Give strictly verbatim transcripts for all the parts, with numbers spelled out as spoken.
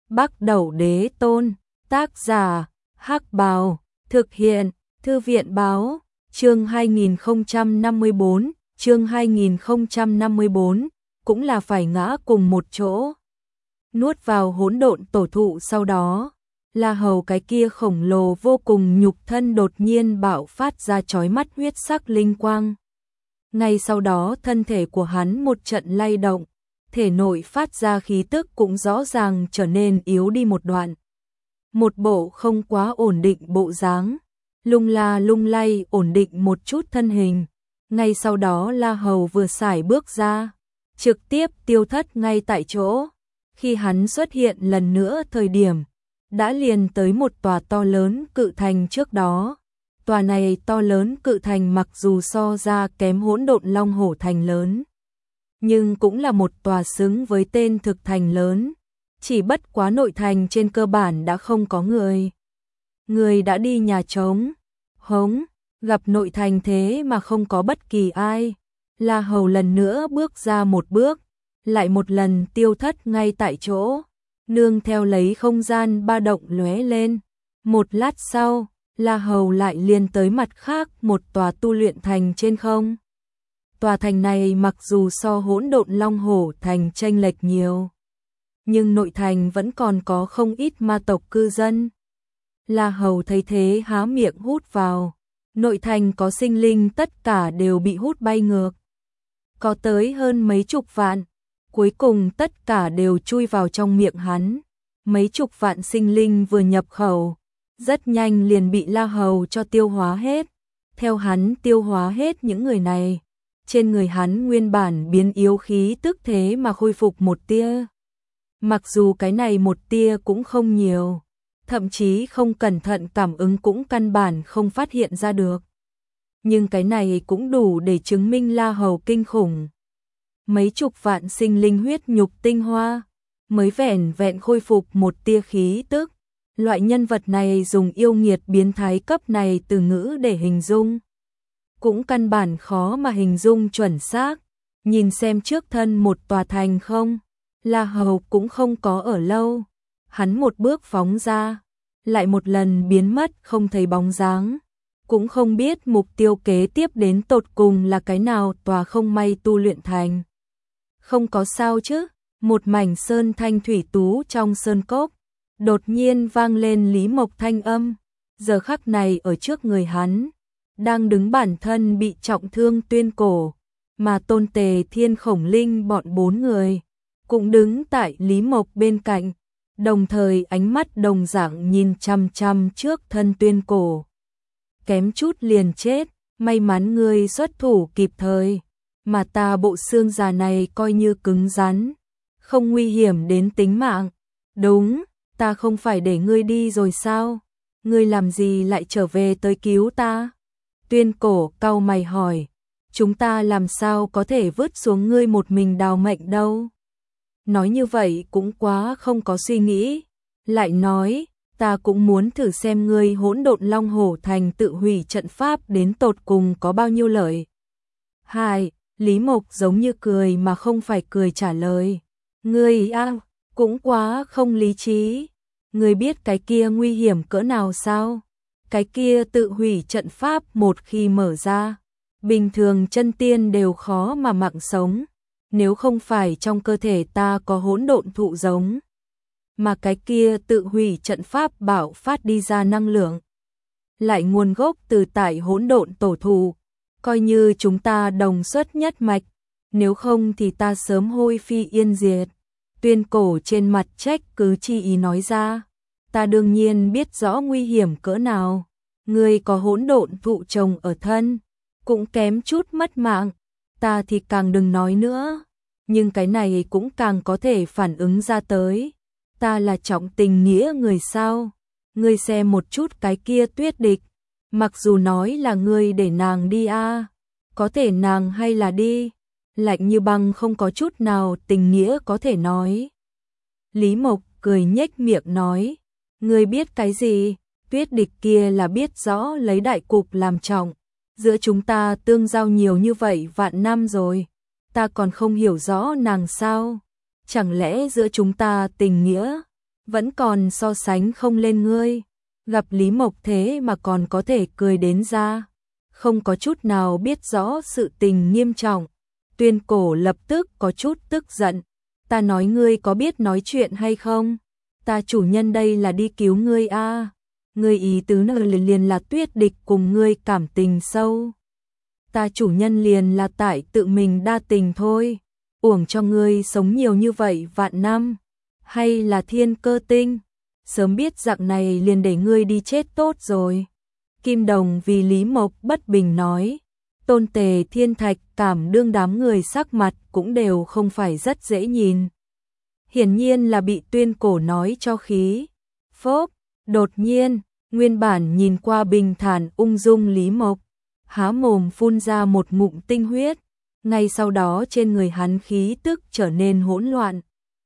Bắc Đẩu Đế Tôn, tác giả, Hắc Bào, thực hiện, Thư viện báo, chương hai nghìn không trăm năm mươi bốn, chương hai nghìn không trăm năm mươi bốn, cũng là phải ngã cùng một chỗ. Nuốt vào hỗn độn tổ thụ sau đó, La Hầu cái kia khổng lồ vô cùng nhục thân đột nhiên bạo phát ra chói mắt huyết sắc linh quang. Ngay sau đó thân thể của hắn một trận lay động, thể nội phát ra khí tức cũng rõ ràng trở nên yếu đi một đoạn. Một bộ không quá ổn định bộ dáng, lung la lung lay ổn định một chút thân hình. Ngay sau đó La Hầu vừa sải bước ra, trực tiếp tiêu thất ngay tại chỗ. Khi hắn xuất hiện lần nữa thời điểm, đã liền tới một tòa to lớn cự thành trước đó. Tòa này to lớn cự thành mặc dù so ra kém hỗn độn Long Hổ thành lớn, nhưng cũng là một tòa xứng với tên thực thành lớn. Chỉ bất quá nội thành trên cơ bản đã không có người. Người đã đi nhà trống, hống, gặp nội thành thế mà không có bất kỳ ai. La Hầu lần nữa bước ra một bước, lại một lần tiêu thất ngay tại chỗ, nương theo lấy không gian ba động lóe lên. Một lát sau, La Hầu lại liền tới mặt khác một tòa tu luyện thành trên không. Tòa thành này mặc dù so hỗn độn Long Hổ thành chênh lệch nhiều, nhưng nội thành vẫn còn có không ít ma tộc cư dân. La Hầu thấy thế há miệng hút vào, nội thành có sinh linh tất cả đều bị hút bay ngược. Có tới hơn mấy chục vạn, cuối cùng tất cả đều chui vào trong miệng hắn. Mấy chục vạn sinh linh vừa nhập khẩu, rất nhanh liền bị La Hầu cho tiêu hóa hết. Theo hắn tiêu hóa hết những người này, trên người hắn nguyên bản biến yếu khí tức thế mà khôi phục một tia. Mặc dù cái này một tia cũng không nhiều, thậm chí không cẩn thận cảm ứng cũng căn bản không phát hiện ra được. Nhưng cái này cũng đủ để chứng minh La Hầu kinh khủng. Mấy chục vạn sinh linh huyết nhục tinh hoa, mới vẻn vẹn khôi phục một tia khí tức. Loại nhân vật này dùng yêu nghiệt biến thái cấp này từ ngữ để hình dung, cũng căn bản khó mà hình dung chuẩn xác. Nhìn xem trước thân một tòa thành không, La Hầu cũng không có ở lâu. Hắn một bước phóng ra, lại một lần biến mất không thấy bóng dáng. Cũng không biết mục tiêu kế tiếp đến tột cùng là cái nào tòa không may tu luyện thành. Không có sao chứ, một mảnh sơn thanh thủy tú trong sơn cốc, đột nhiên vang lên Lý Mộc thanh âm. Giờ khắc này ở trước người hắn, đang đứng bản thân bị trọng thương Tuyên Cổ, mà Tôn Tề Thiên Khổng Linh bọn bốn người cũng đứng tại Lý Mộc bên cạnh, đồng thời ánh mắt đồng dạng nhìn chăm chăm trước thân Tuyên Cổ. Kém chút liền chết, may mắn ngươi xuất thủ kịp thời, mà ta bộ xương già này coi như cứng rắn, không nguy hiểm đến tính mạng. Đúng, ta không phải để ngươi đi rồi sao? Ngươi làm gì lại trở về tới cứu ta? Tuyên Cổ cau mày hỏi, chúng ta làm sao có thể vứt xuống ngươi một mình đào mệnh đâu? Nói như vậy cũng quá không có suy nghĩ. Lại nói, ta cũng muốn thử xem ngươi hỗn độn Long Hổ thành tự hủy trận pháp đến tột cùng có bao nhiêu lợi. Hai, Lý Mộc giống như cười mà không phải cười trả lời. Ngươi a, cũng quá không lý trí. Ngươi biết cái kia nguy hiểm cỡ nào sao? Cái kia tự hủy trận pháp một khi mở ra, bình thường chân tiên đều khó mà mạng sống. Nếu không phải trong cơ thể ta có hỗn độn thụ giống, mà cái kia tự hủy trận pháp bạo phát đi ra năng lượng, lại nguồn gốc từ tại hỗn độn tổ thụ, coi như chúng ta đồng xuất nhất mạch, nếu không thì ta sớm hôi phi yên diệt. Tuyên Cổ trên mặt trách cứ chi ý nói ra, ta đương nhiên biết rõ nguy hiểm cỡ nào, ngươi có hỗn độn thụ trồng ở thân, cũng kém chút mất mạng, ta thì càng đừng nói nữa, nhưng cái này cũng càng có thể phản ứng ra tới, ta là trọng tình nghĩa người sao? Ngươi xem một chút cái kia Tuyết Địch, mặc dù nói là ngươi để nàng đi a, có thể nàng hay là đi, lạnh như băng không có chút nào tình nghĩa có thể nói. Lý Mộc cười nhếch miệng nói, ngươi biết cái gì? Tuyết Địch kia là biết rõ lấy đại cục làm trọng, giữa chúng ta tương giao nhiều như vậy vạn năm rồi, ta còn không hiểu rõ nàng sao? Chẳng lẽ giữa chúng ta tình nghĩa vẫn còn so sánh không lên ngươi. Gặp Lý Mộc thế mà còn có thể cười đến ra, không có chút nào biết rõ sự tình nghiêm trọng. Tuyên Cổ lập tức có chút tức giận. Ta nói ngươi có biết nói chuyện hay không? Ta chủ nhân đây là đi cứu ngươi a. À. Ngươi ý tứ nợ liền, liền là Tuyết Địch cùng ngươi cảm tình sâu. Ta chủ nhân liền là tại tự mình đa tình thôi. Uổng cho ngươi sống nhiều như vậy vạn năm. Hay là thiên cơ tinh? Sớm biết dạng này liền để ngươi đi chết tốt rồi. Kim Đồng vì Lý Mộc bất bình nói. Tôn Tề Thiên Thạch cảm đương đám người sắc mặt cũng đều không phải rất dễ nhìn. Hiển nhiên là bị Tuyên Cổ nói cho khí. Phốp, đột nhiên, nguyên bản nhìn qua bình thản ung dung Lý Mộc, há mồm phun ra một ngụm tinh huyết. Ngay sau đó trên người hắn khí tức trở nên hỗn loạn.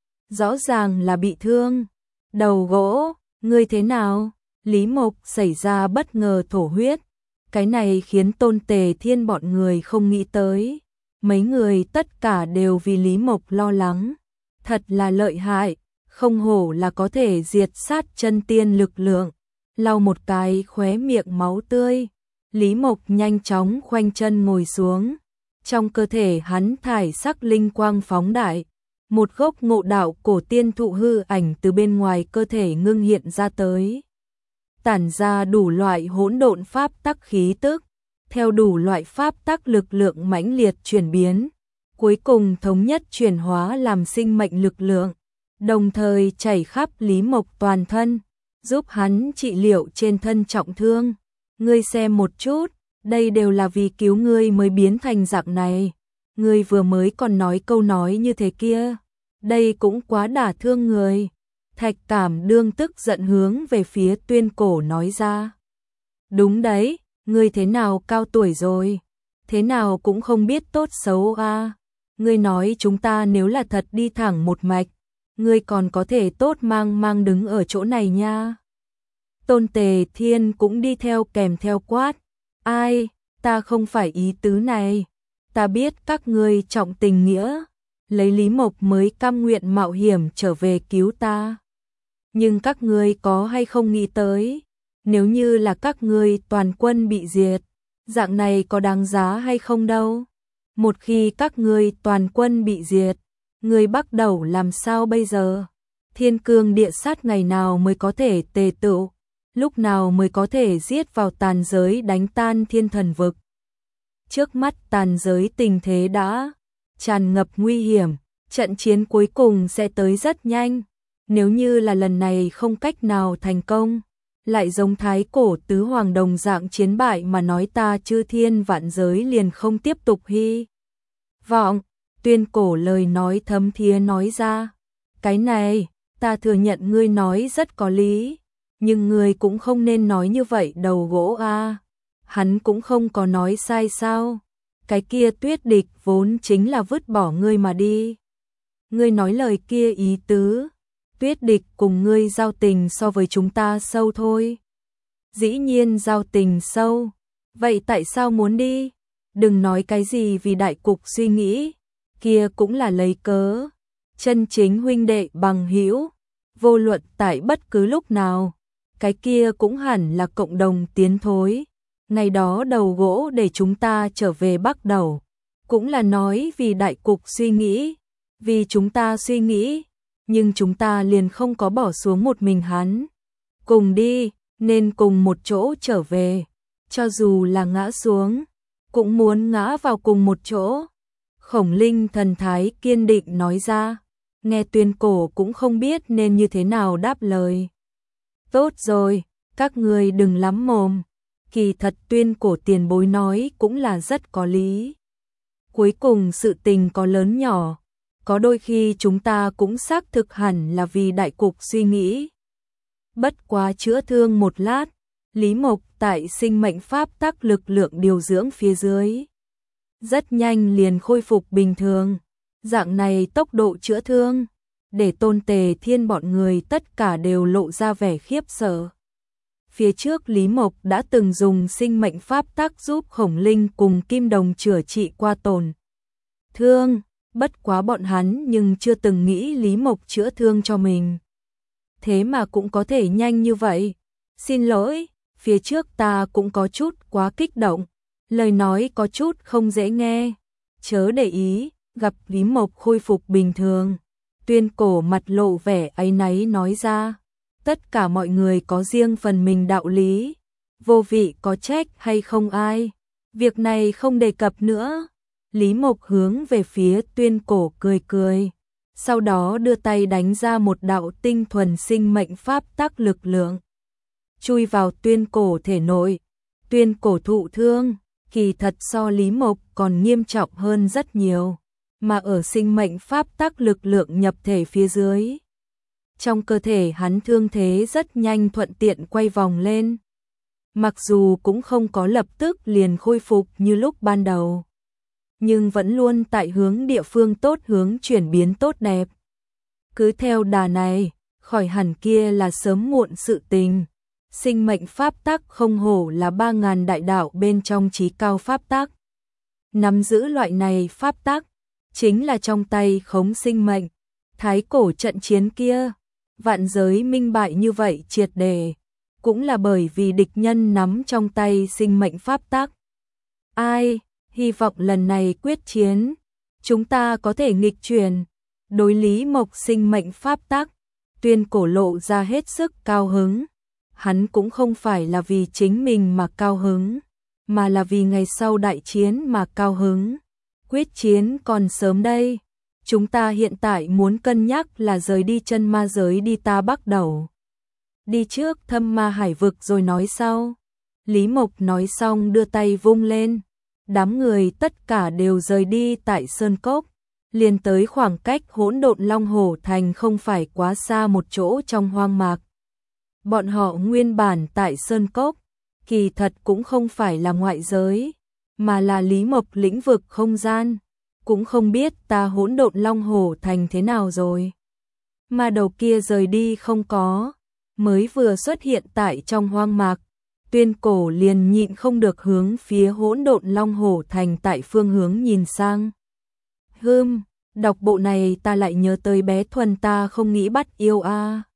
Rõ ràng là bị thương. Đầu gỗ, ngươi thế nào? Lý Mộc xảy ra bất ngờ thổ huyết. Cái này khiến Tôn Tề Thiên bọn người không nghĩ tới. Mấy người tất cả đều vì Lý Mộc lo lắng. Thật là lợi hại, không hổ là có thể diệt sát chân tiên lực lượng. Lau một cái khóe miệng máu tươi. Lý Mộc nhanh chóng khoanh chân ngồi xuống. Trong cơ thể hắn thải sắc linh quang phóng đại. Một gốc ngộ đạo cổ tiên thụ hư ảnh từ bên ngoài cơ thể ngưng hiện ra tới. Tản ra đủ loại hỗn độn pháp tắc khí tức, theo đủ loại pháp tắc lực lượng mãnh liệt chuyển biến, cuối cùng thống nhất chuyển hóa làm sinh mệnh lực lượng, đồng thời chảy khắp Lý Mộc toàn thân, giúp hắn trị liệu trên thân trọng thương. Ngươi xem một chút, đây đều là vì cứu ngươi mới biến thành dạng này. Ngươi vừa mới còn nói câu nói như thế kia, đây cũng quá đả thương người. Thạch Cảm đương tức giận hướng về phía Tuyên Cổ nói ra. Đúng đấy, ngươi thế nào cao tuổi rồi, thế nào cũng không biết tốt xấu a. À. Ngươi nói chúng ta nếu là thật đi thẳng một mạch, ngươi còn có thể tốt mang mang đứng ở chỗ này nha. Tôn Tề Thiên cũng đi theo kèm theo quát. Ai, ta không phải ý tứ này. Ta biết các ngươi trọng tình nghĩa, lấy Lý Mộc mới cam nguyện mạo hiểm trở về cứu ta. Nhưng các ngươi có hay không nghĩ tới, nếu như là các ngươi toàn quân bị diệt, dạng này có đáng giá hay không đâu. Một khi các ngươi toàn quân bị diệt, ngươi bắt đầu làm sao bây giờ? Thiên cương địa sát ngày nào mới có thể tề tựu, lúc nào mới có thể giết vào tàn giới đánh tan thiên thần vực. Trước mắt tàn giới tình thế đã tràn ngập nguy hiểm, trận chiến cuối cùng sẽ tới rất nhanh. Nếu như là lần này không cách nào thành công, lại giống thái cổ tứ hoàng đồng dạng chiến bại mà nói ta chư thiên vạn giới liền không tiếp tục hy vọng. Tuyên Cổ lời nói thấm thía nói ra. Cái này, ta thừa nhận ngươi nói rất có lý, nhưng ngươi cũng không nên nói như vậy đầu gỗ a. À. Hắn cũng không có nói sai sao. Cái kia Tuyết Địch vốn chính là vứt bỏ ngươi mà đi. Ngươi nói lời kia ý tứ, Tuyết Địch cùng ngươi giao tình so với chúng ta sâu thôi. Dĩ nhiên giao tình sâu, vậy tại sao muốn đi? Đừng nói cái gì vì đại cục suy nghĩ, kia cũng là lấy cớ. Chân chính huynh đệ bằng hữu, vô luận tại bất cứ lúc nào, cái kia cũng hẳn là cộng đồng tiến thối. Ngày đó đầu gỗ để chúng ta trở về bắt đầu, cũng là nói vì đại cục suy nghĩ, vì chúng ta suy nghĩ, nhưng chúng ta liền không có bỏ xuống một mình hắn. Cùng đi, nên cùng một chỗ trở về, cho dù là ngã xuống, cũng muốn ngã vào cùng một chỗ. Khổng Linh thần thái kiên định nói ra, nghe Tuyên Cổ cũng không biết nên như thế nào đáp lời. Tốt rồi, các ngươi đừng lắm mồm. Kỳ thật Tuyên Cổ tiền bối nói cũng là rất có lý. Cuối cùng sự tình có lớn nhỏ, có đôi khi chúng ta cũng xác thực hẳn là vì đại cục suy nghĩ. Bất quá chữa thương một lát, Lý Mộc tại sinh mệnh pháp tắc lực lượng điều dưỡng phía dưới, rất nhanh liền khôi phục bình thường. Dạng này tốc độ chữa thương, để Tôn Tề Thiên bọn người tất cả đều lộ ra vẻ khiếp sợ. Phía trước Lý Mộc đã từng dùng sinh mệnh pháp tắc giúp Khổng Linh cùng Kim Đồng chữa trị qua tổn thương, bất quá bọn hắn nhưng chưa từng nghĩ Lý Mộc chữa thương cho mình. thế mà cũng có thể nhanh như vậy. Xin lỗi, phía trước ta cũng có chút quá kích động, lời nói có chút không dễ nghe. Chớ để ý, gặp Lý Mộc khôi phục bình thường. Tuyên Cổ mặt lộ vẻ áy náy nói ra, tất cả mọi người có riêng phần mình đạo lý, vô vị có trách hay không ai. Việc này không đề cập nữa. Lý Mộc hướng về phía Tuyên Cổ cười cười, sau đó đưa tay đánh ra một đạo tinh thuần sinh mệnh pháp tắc lực lượng, chui vào Tuyên Cổ thể nội. Tuyên Cổ thụ thương, kỳ thật so Lý Mộc còn nghiêm trọng hơn rất nhiều, mà ở sinh mệnh pháp tắc lực lượng nhập thể phía dưới. Trong cơ thể hắn thương thế rất nhanh thuận tiện quay vòng lên. Mặc dù cũng không có lập tức liền khôi phục như lúc ban đầu, nhưng vẫn luôn tại hướng địa phương tốt hướng chuyển biến tốt đẹp. Cứ theo đà này, khỏi hẳn kia là sớm muộn sự tình. Sinh mệnh pháp tắc không hổ là ba ngàn đại đạo bên trong chí cao pháp tắc. Nắm giữ loại này pháp tắc, chính là trong tay khống sinh mệnh. Thái cổ trận chiến kia, vạn giới minh bại như vậy triệt để, cũng là bởi vì địch nhân nắm trong tay sinh mệnh pháp tắc. Ai, hy vọng lần này quyết chiến, chúng ta có thể nghịch chuyển, đối Lý Mộc sinh mệnh pháp tắc. Tuyên Cổ lộ ra hết sức cao hứng. Hắn cũng không phải là vì chính mình mà cao hứng, mà là vì ngày sau đại chiến mà cao hứng. Quyết chiến còn sớm đây, chúng ta hiện tại muốn cân nhắc là rời đi chân ma giới đi ta bắt đầu. Đi trước thâm ma hải vực rồi nói sau. Lý Mộc nói xong đưa tay vung lên, đám người tất cả đều rời đi tại Sơn Cốc, liền tới khoảng cách hỗn độn Long Hổ Thành không phải quá xa một chỗ trong hoang mạc. Bọn họ nguyên bản tại Sơn Cốc, kỳ thật cũng không phải là ngoại giới, mà là Lý Mộc lĩnh vực không gian, cũng không biết ta hỗn độn Long Hổ Thành thế nào rồi. Mà đầu kia rời đi không có, mới vừa xuất hiện tại trong hoang mạc, Tuyên Cổ liền nhịn không được hướng phía hỗn độn Long Hổ Thành tại phương hướng nhìn sang. Hừm, đọc bộ này ta lại nhớ tới bé Thuần ta không nghĩ bắt yêu a.